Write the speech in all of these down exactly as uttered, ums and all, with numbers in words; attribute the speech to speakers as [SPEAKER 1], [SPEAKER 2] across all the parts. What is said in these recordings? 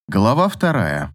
[SPEAKER 1] Глава вторая.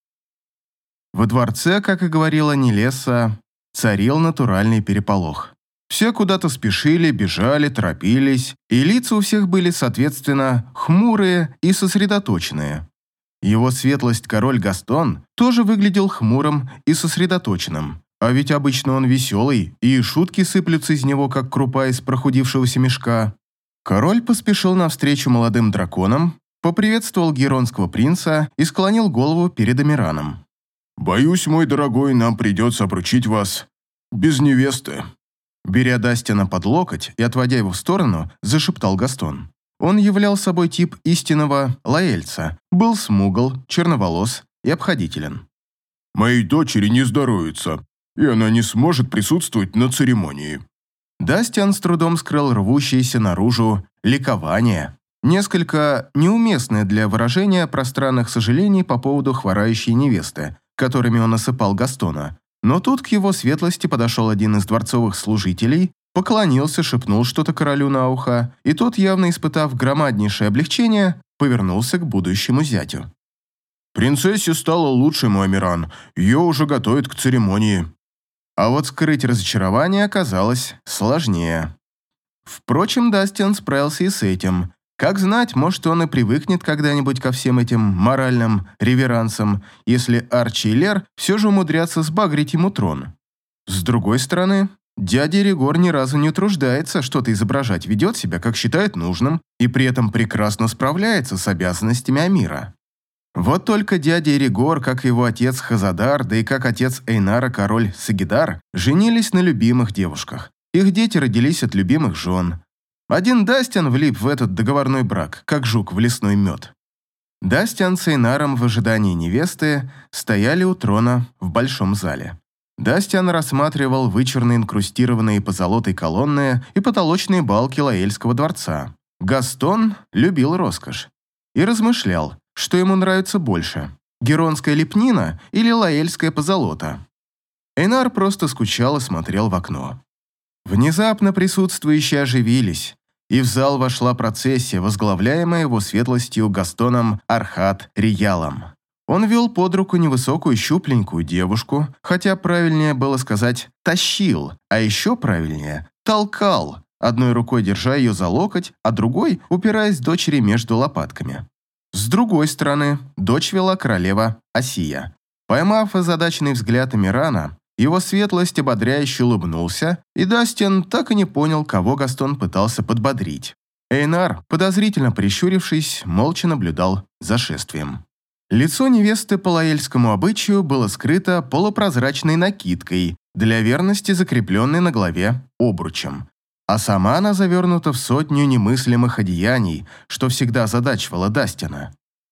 [SPEAKER 1] Во дворце, как и говорила Нелесса, царил натуральный переполох. Все куда-то спешили, бежали, торопились, и лица у всех были, соответственно, хмурые и сосредоточенные. Его светлость король Гастон тоже выглядел хмурым и сосредоточенным, а ведь обычно он веселый, и шутки сыплются из него, как крупа из прохудившегося мешка. Король поспешил навстречу молодым драконам, поприветствовал геронского принца и склонил голову перед Амираном.
[SPEAKER 2] «Боюсь, мой дорогой, нам придется обручить вас без невесты».
[SPEAKER 1] Беря Дастина под локоть и отводя его в сторону, зашептал Гастон. Он являл собой тип истинного лаэльца, был смугл, черноволос и обходителен.
[SPEAKER 2] «Моей дочери не здоровится, и она не сможет присутствовать на церемонии».
[SPEAKER 1] Дастиан с трудом скрыл рвущееся наружу ликование, несколько неуместное для выражения пространных сожалений по поводу хворающей невесты, которыми он осыпал Гастона. Но тут к его светлости подошел один из дворцовых служителей, поклонился, шепнул что-то королю на ухо, и тот, явно испытав громаднейшее облегчение, повернулся к будущему зятю.
[SPEAKER 2] «Принцессе стало лучше, мой Амиран, ее уже готовят к церемонии».
[SPEAKER 1] А вот скрыть разочарование оказалось сложнее. Впрочем, Дастиан справился и с этим. Как знать, может, он и привыкнет когда-нибудь ко всем этим моральным реверансам, если Арчи и Лер все же умудрятся сбагрить ему трон. С другой стороны, дядя Ригор ни разу не утруждается что-то изображать, ведет себя, как считает нужным, и при этом прекрасно справляется с обязанностями Амира. Вот только дядя Ригор, как его отец Хазадар, да и как отец Эйнара, король Сагидар, женились на любимых девушках. Их дети родились от любимых жен. Один Дастиан влип в этот договорной брак, как жук в лесной мед. Дастиан с Эйнаром в ожидании невесты стояли у трона в большом зале. Дастиан рассматривал вычурно инкрустированные позолотой колонны и потолочные балки Лаэльского дворца. Гастон любил роскошь и размышлял, что ему нравится больше – геронская лепнина или лаэльская позолота. Эйнар просто скучал и смотрел в окно. Внезапно присутствующие оживились, и в зал вошла процессия, возглавляемая его светлостью Гастоном Архат Риялом. Он вел под руку невысокую щупленькую девушку, хотя правильнее было сказать «тащил», а еще правильнее «толкал», одной рукой держа ее за локоть, а другой упираясь дочери между лопатками. С другой стороны, дочь вела королева Асия. Поймав озадаченный взгляд Амирана, его светлость ободряюще улыбнулся, и Дастиан так и не понял, кого Гастон пытался подбодрить. Эйнар, подозрительно прищурившись, молча наблюдал за шествием. Лицо невесты по лаэльскому обычаю было скрыто полупрозрачной накидкой, для верности закрепленной на голове обручем, а сама она завернута в сотню немыслимых одеяний, что всегда озадачивало Дастина.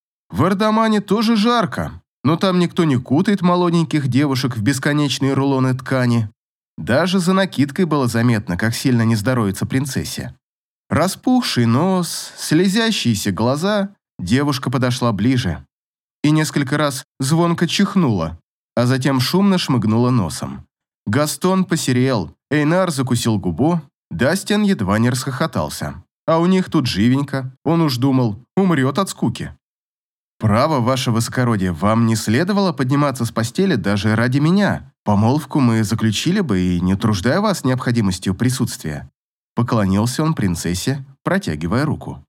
[SPEAKER 1] В Ардамане тоже жарко, но там никто не кутает молоденьких девушек в бесконечные рулоны ткани. Даже за накидкой было заметно, как сильно не здоровится принцессе. Распухший нос, слезящиеся глаза, девушка подошла ближе и несколько раз звонко чихнула, а затем шумно шмыгнула носом. Гастон посерел, Эйнар закусил губу, Дастиан едва не расхохотался. А у них тут живенько, он уж думал, умрет от скуки. «Право, ваше высокородие, вам не следовало подниматься с постели даже ради меня. Помолвку мы заключили бы и не утруждая вас необходимостью присутствия». Поклонился он принцессе, протягивая руку.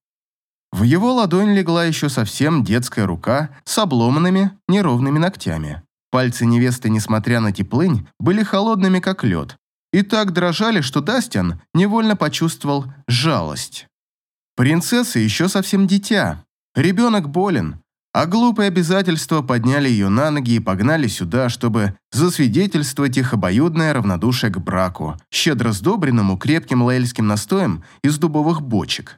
[SPEAKER 1] В его ладонь легла еще совсем детская рука с обломанными неровными ногтями. Пальцы невесты, несмотря на теплынь, были холодными, как лед, и так дрожали, что Дастиан невольно почувствовал жалость. Принцесса еще совсем дитя, ребенок болен, а глупые обязательства подняли ее на ноги и погнали сюда, чтобы засвидетельствовать их обоюдное равнодушие к браку, щедро сдобренному крепким лаэльским настоем из дубовых бочек.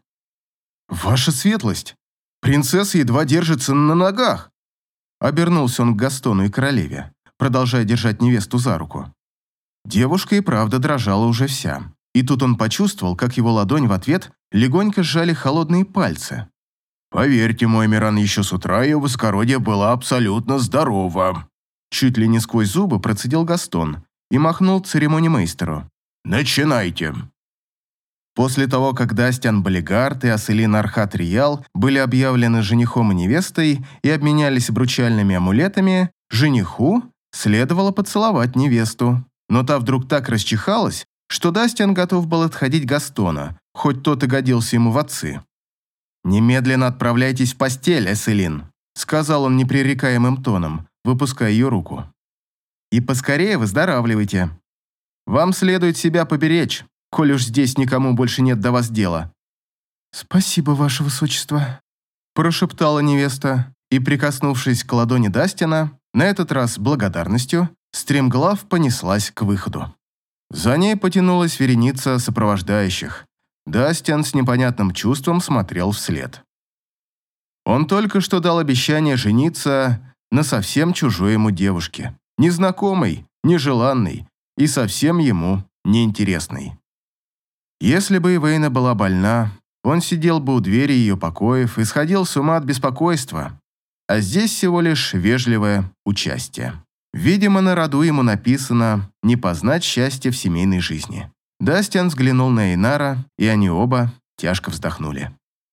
[SPEAKER 1] «Ваша светлость! Принцесса едва держится на ногах!» Обернулся он к Гастону и королеве, продолжая держать невесту за руку. Девушка и правда дрожала уже вся, и тут он почувствовал, как его ладонь в ответ легонько сжали холодные пальцы.
[SPEAKER 2] «Поверьте, мой Амиран, еще с утра ее высокородие была абсолютно здорова».
[SPEAKER 1] Чуть ли не сквозь зубы процедил Гастон и махнул церемонимейстеру.
[SPEAKER 2] «Начинайте».
[SPEAKER 1] После того, как Дастиан Балигард и Аселин Архат Риял были объявлены женихом и невестой и обменялись обручальными амулетами, жениху следовало поцеловать невесту. Но та вдруг так расчихалась, что Дастиан готов был отходить Гастона, хоть тот и годился ему в отцы. «Немедленно отправляйтесь в постель, Аселин», — сказал он непререкаемым тоном, выпуская ее руку. «И поскорее выздоравливайте. Вам следует себя поберечь, коль уж здесь никому больше нет до вас дела». «Спасибо, ваше высочество», – прошептала невеста и, прикоснувшись к ладони Дастина, на этот раз с благодарностью, стремглав понеслась к выходу. За ней потянулась вереница сопровождающих. Дастин с непонятным чувством смотрел вслед. Он только что дал обещание жениться на совсем чужой ему девушке, незнакомой, нежеланной и совсем ему неинтересной. Если бы Ивейна была больна, он сидел бы у двери ее покоев и сходил с ума от беспокойства, а здесь всего лишь вежливое участие. Видимо, на роду ему написано «не познать счастья в семейной жизни». Дастиан взглянул на Эйнара, и они оба тяжко вздохнули.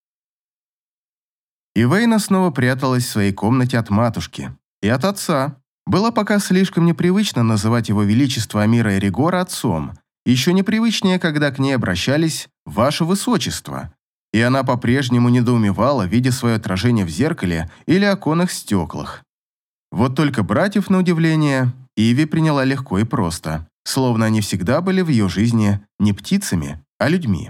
[SPEAKER 1] Ивейна снова пряталась в своей комнате от матушки и от отца. Было пока слишком непривычно называть его величество Амира Эригора отцом, еще непривычнее, когда к ней обращались «Ваше Высочество», и она по-прежнему недоумевала, видя свое отражение в зеркале или оконных стеклах. Вот только братьев, на удивление, Иви приняла легко и просто, словно они всегда были в ее жизни не птицами, а людьми.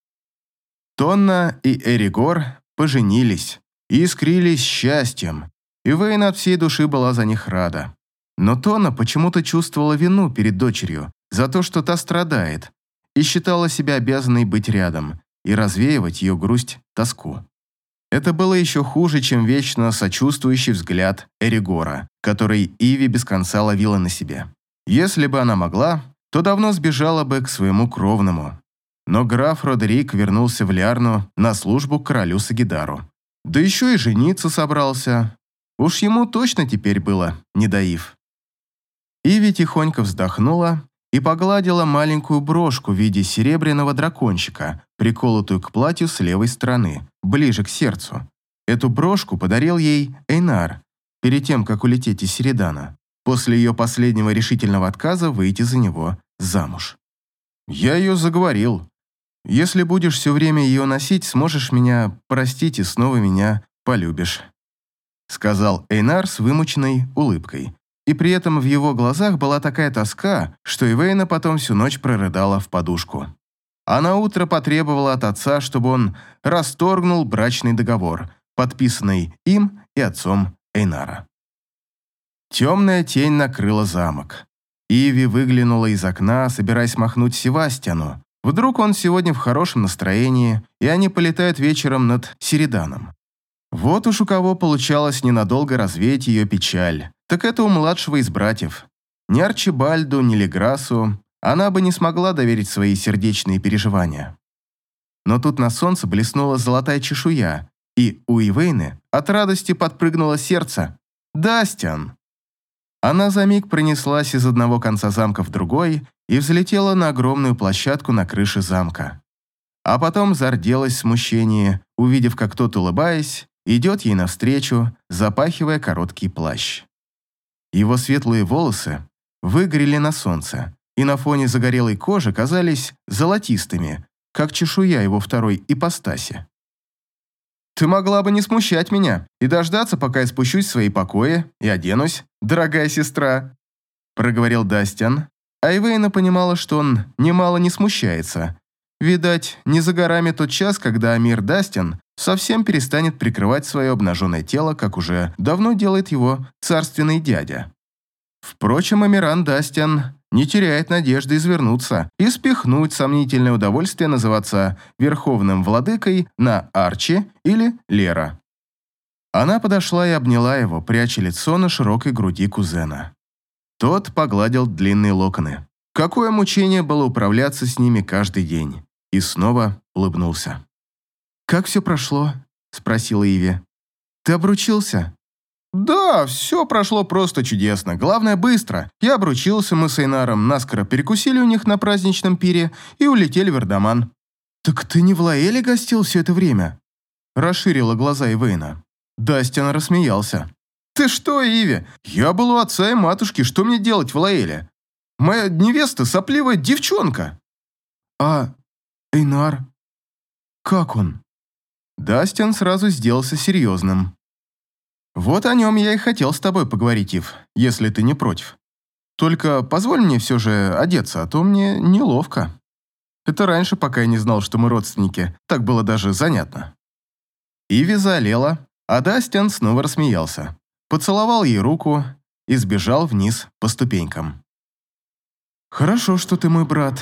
[SPEAKER 1] Тонна и Эригор поженились и искрились счастьем, и Вейна от всей души была за них рада. Но Тонна почему-то чувствовала вину перед дочерью за то, что та страдает, и считала себя обязанной быть рядом и развеивать ее грусть, тоску. Это было еще хуже, чем вечно сочувствующий взгляд Эригора, который Иви без конца ловила на себе. Если бы она могла, то давно сбежала бы к своему кровному. Но граф Родерик вернулся в Лиарну на службу к королю Сагидару. Да еще и жениться собрался. Уж ему точно теперь было не до Ив. Иви тихонько вздохнула и погладила маленькую брошку в виде серебряного дракончика, приколотую к платью с левой стороны, ближе к сердцу. Эту брошку подарил ей Эйнар перед тем, как улететь из Середана, после ее последнего решительного отказа выйти за него замуж. «Я ее заговорил. Если будешь все время ее носить, сможешь меня простить и снова меня полюбишь», сказал Эйнар с вымученной улыбкой. И при этом в его глазах была такая тоска, что Ивейна потом всю ночь прорыдала в подушку. А на утро потребовала от отца, чтобы он расторгнул брачный договор, подписанный им и отцом Эйнара. Темная тень накрыла замок. Иви выглянула из окна, собираясь махнуть Севастьяну. Вдруг он сегодня в хорошем настроении, и они полетают вечером над Середаном. Вот уж у кого получалось ненадолго развеять ее печаль, так это у младшего из братьев. Ни Арчибальду, ни Леграсу она бы не смогла доверить свои сердечные переживания. Но тут на солнце блеснула золотая чешуя, и у Ивейны от радости подпрыгнуло сердце. «Дастиан!» Она за миг пронеслась из одного конца замка в другой и взлетела на огромную площадку на крыше замка. А потом зарделась в смущении, увидев, как тот, улыбаясь, идет ей навстречу, запахивая короткий плащ. Его светлые волосы выгорели на солнце, и на фоне загорелой кожи казались золотистыми, как чешуя его второй ипостаси. «Ты могла бы не смущать меня и дождаться, пока я спущусь в свои покои и оденусь, дорогая сестра», проговорил Дастиан, а Ивейна понимала, что он немало не смущается. Видать, не за горами тот час, когда Амир Дастиан совсем перестанет прикрывать свое обнаженное тело, как уже давно делает его царственный дядя. Впрочем, Амиран Дастиан не теряет надежды извернуться и спихнуть сомнительное удовольствие называться верховным владыкой на Арчи или Лера. Она подошла и обняла его, пряча лицо на широкой груди кузена. Тот погладил длинные локоны. Какое мучение было управляться с ними каждый день. И снова улыбнулся. «Как все прошло?» – спросила Иви. «Ты обручился?» «Да, все прошло просто чудесно. Главное, быстро. Я обручился, мы с Эйнаром наскоро перекусили у них на праздничном пире и улетели в Эрдоман». «Так ты не в Лаэле гостил все это время?» Расширила глаза Ивейна. Дастин рассмеялся. «Ты что, Иви? Я был у отца и матушки, что мне делать в Лаэле? Моя невеста сопливая девчонка!» «А Эйнар? Как он?» Дастин сразу сделался серьезным. «Вот о нем я и хотел с тобой поговорить, Ив, если ты не против. Только позволь мне все же одеться, а то мне неловко. Это раньше, пока я не знал, что мы родственники, так было даже занятно». Иви заолела, а Дастин снова рассмеялся, поцеловал ей руку и сбежал вниз по ступенькам. «Хорошо, что ты мой брат».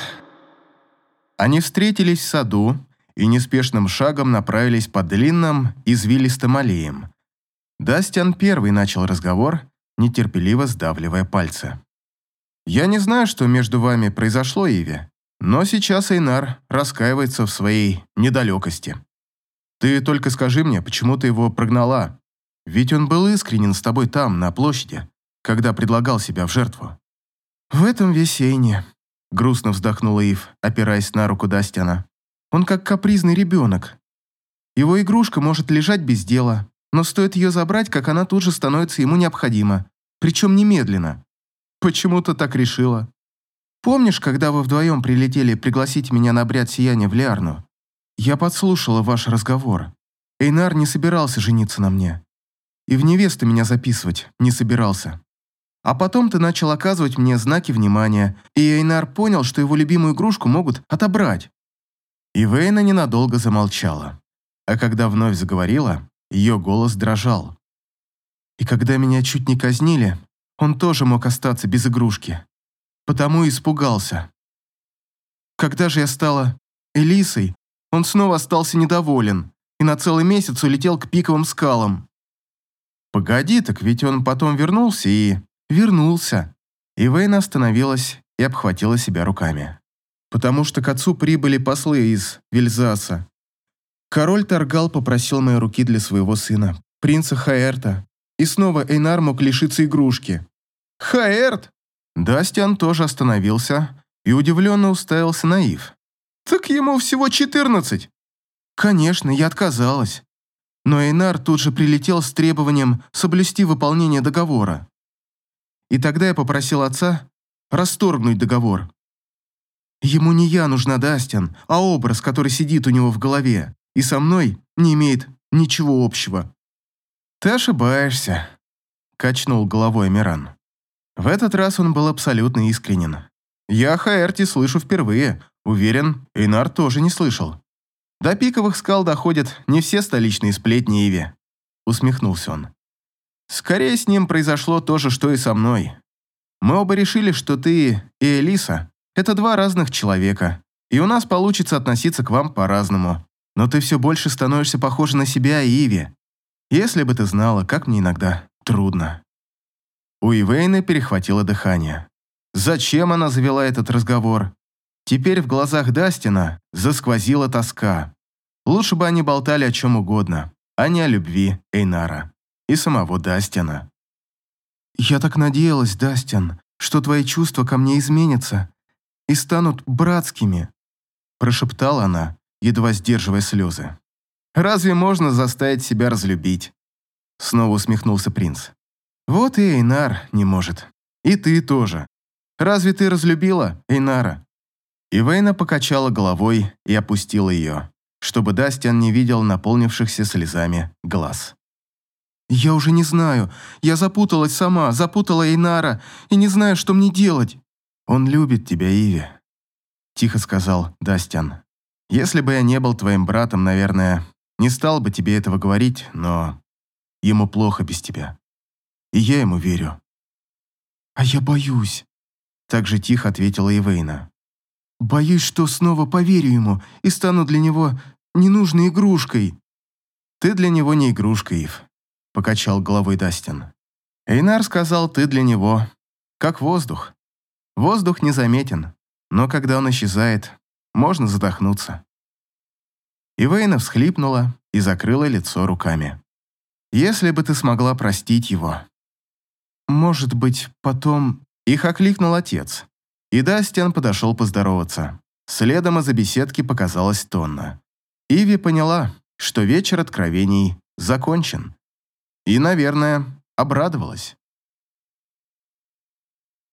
[SPEAKER 1] Они встретились в саду и неспешным шагом направились по длинным, извилистым аллеям. Дастин первый начал разговор, нетерпеливо сдавливая пальцы. «Я не знаю, что между вами произошло, Иви, но сейчас Эйнар раскаивается в своей недалекости. Ты только скажи мне, почему ты его прогнала? Ведь он был искренен с тобой там, на площади, когда предлагал себя в жертву». «В этом весь Эйни», — грустно вздохнула Ив, опираясь на руку Дастина. «Он как капризный ребенок. Его игрушка может лежать без дела, но стоит ее забрать, как она тут же становится ему необходима, причем немедленно. Почему-то так решила. Помнишь, когда вы вдвоем прилетели пригласить меня на обряд сияния в Лиарну? Я подслушала ваш разговор. Эйнар не собирался жениться на мне. И в невесты меня записывать не собирался. А потом ты начал оказывать мне знаки внимания, и Эйнар понял, что его любимую игрушку могут отобрать». Ивейна ненадолго замолчала, а когда вновь заговорила, ее голос дрожал. «И когда меня чуть не казнили, он тоже мог остаться без игрушки. Потому и испугался. Когда же я стала Элисой, он снова остался недоволен и на целый месяц улетел к пиковым скалам». «Погоди, так ведь он потом вернулся и...» «Вернулся». Ивейна остановилась и обхватила себя руками. «Потому что к отцу прибыли послы из Вельзаса. Король Таргал попросил моей руки для своего сына, принца Хаэрта, и снова Эйнар мог лишиться игрушки». «Хаэрт?» Дастиан тоже остановился и удивленно уставился на Ив. «Так ему всего четырнадцать». «Конечно, я отказалась. Но Эйнар тут же прилетел с требованием соблюсти выполнение договора. И тогда я попросил отца расторгнуть договор. Ему не я нужна, Дастин, а образ, который сидит у него в голове, и со мной не имеет ничего общего». «Ты ошибаешься», — качнул головой Амиран. В этот раз он был абсолютно искренен. «Я о Хаэрте слышу впервые. Уверен, Эйнар тоже не слышал. До пиковых скал доходят не все столичные сплетни, Иви», — усмехнулся он. «Скорее с ним произошло то же, что и со мной. Мы оба решили, что ты и Элиса — это два разных человека, и у нас получится относиться к вам по-разному. Но ты все больше становишься похожа на себя, Иви. Если бы ты знала, как мне иногда трудно». У Ивейны перехватило дыхание. Зачем она завела этот разговор? Теперь в глазах Дастина засквозила тоска. Лучше бы они болтали о чем угодно, а не о любви Эйнара и самого Дастина. «Я так надеялась, Дастин, что твои чувства ко мне изменятся и станут братскими», прошептала она, едва сдерживая слезы. «Разве можно заставить себя разлюбить?» Снова усмехнулся принц. «Вот и Эйнар не может. И ты тоже. Разве ты разлюбила Эйнара?» Ивейна покачала головой и опустила ее, чтобы Дастин не видел наполнившихся слезами глаз. «Я уже не знаю. Я запуталась сама, запутала Эйнара и не знаю, что мне делать». «Он любит тебя, Иви», — тихо сказал Дастин. «Если бы я не был твоим братом, наверное, не стал бы тебе этого говорить, но ему плохо без тебя. И я ему верю». «А я боюсь», — так же тихо ответила Ивейна. «Боюсь, что снова поверю ему и стану для него ненужной игрушкой». «Ты для него не игрушка, Ив», — покачал головой Дастин. «Эйнар сказал, ты для него как воздух. Воздух незаметен, но когда он исчезает, можно задохнуться». Ивейна всхлипнула и закрыла лицо руками. «Если бы ты смогла простить его». «Может быть, потом...» Их окликнул отец, и Дастин подошел поздороваться. Следом из-за беседки показалась Тонна. Иви поняла, что вечер откровений закончен. И, наверное, обрадовалась.